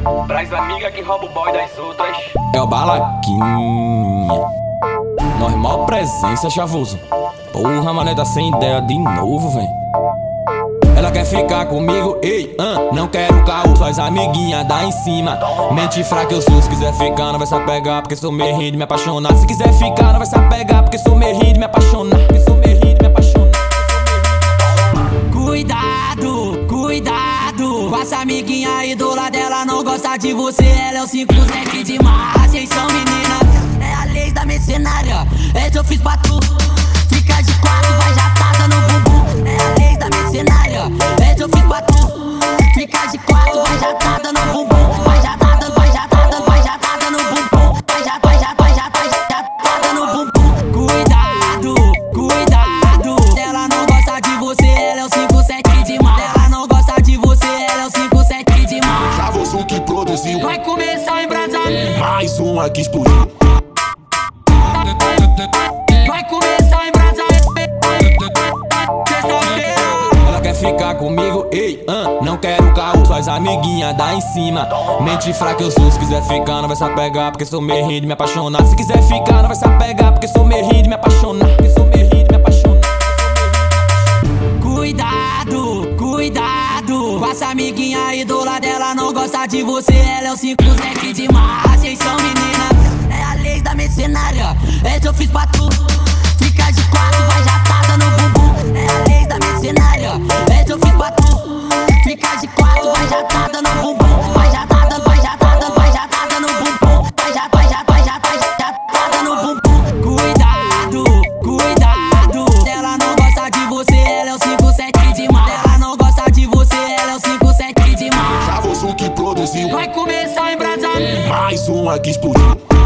Traz amiga que rouba o boy das outras. É o Balaquinha. Normal presença, chavoso. Porra, mané, tá sem ideia de novo, véi. Ela quer ficar comigo, ei, não quero caô. Suas amiguinhas dá em cima. Mente fraca eu sou, se quiser ficar não vai se apegar, porque sou meio rindo de me apaixonar. Se quiser ficar não vai se apegar, porque sou meio rindo de me apaixonar. Porque sou meio rindo de me apaixonar. Cuidado, cuidado, com essa amiguinha ídola dela não gosta de você. Ela é o 57 de março, vocês são meninas. É a lei da mercenária, essa eu fiz pra tu. Fica de quatro, vai jatada no bumbum. É a lei da mercenária, essa eu fiz pra tu. Fica de quatro, vai jatada no bumbum. Vai jatada, vai jatada, vai jatada no bumbum. Vai jatada no bumbum. Cuidado, cuidado, ela não gosta de você, ela é o 57 de março. Ela não gosta de você, ela é o 57 de março. Chavoso que produziu, Vai começar a embrasar. mais um aqui explodiu. Vai começar a embrasar. Sexta-feira. Ela quer ficar comigo, ei, não quero caô. Suas amiguinhas dá em cima. Mente fraca eu sou, se quiser ficar não vai se apegar, porque sou meio rindo de me apaixonar. Se quiser ficar não vai se apegar, porque sou meio rindo de me apaixonar. Porque sou meio rindo de me apaixonar. Cuidado, cuidado, com essa amiguinha ídola dela não gosta de você. Ela é o 57 de março, vocês são meninas. É a lei da mercenária, essa eu fiz pra tu. Fica de quatro, vai jatada no bumbum. É a lei da mercenária, essa eu fiz pra tu. Fica de quatro, vai jatada no bumbum. Vai jatada, vai jatada, vai jatada no bumbum. Vai jatada no bumbum. Cuidado, cuidado, ela não gosta de você, ela é o 57 de março. Ela não gosta de você, ela é o 57 de março. Chavoso que produziu, Vai começar a embrasar. mais um aqui explodiu.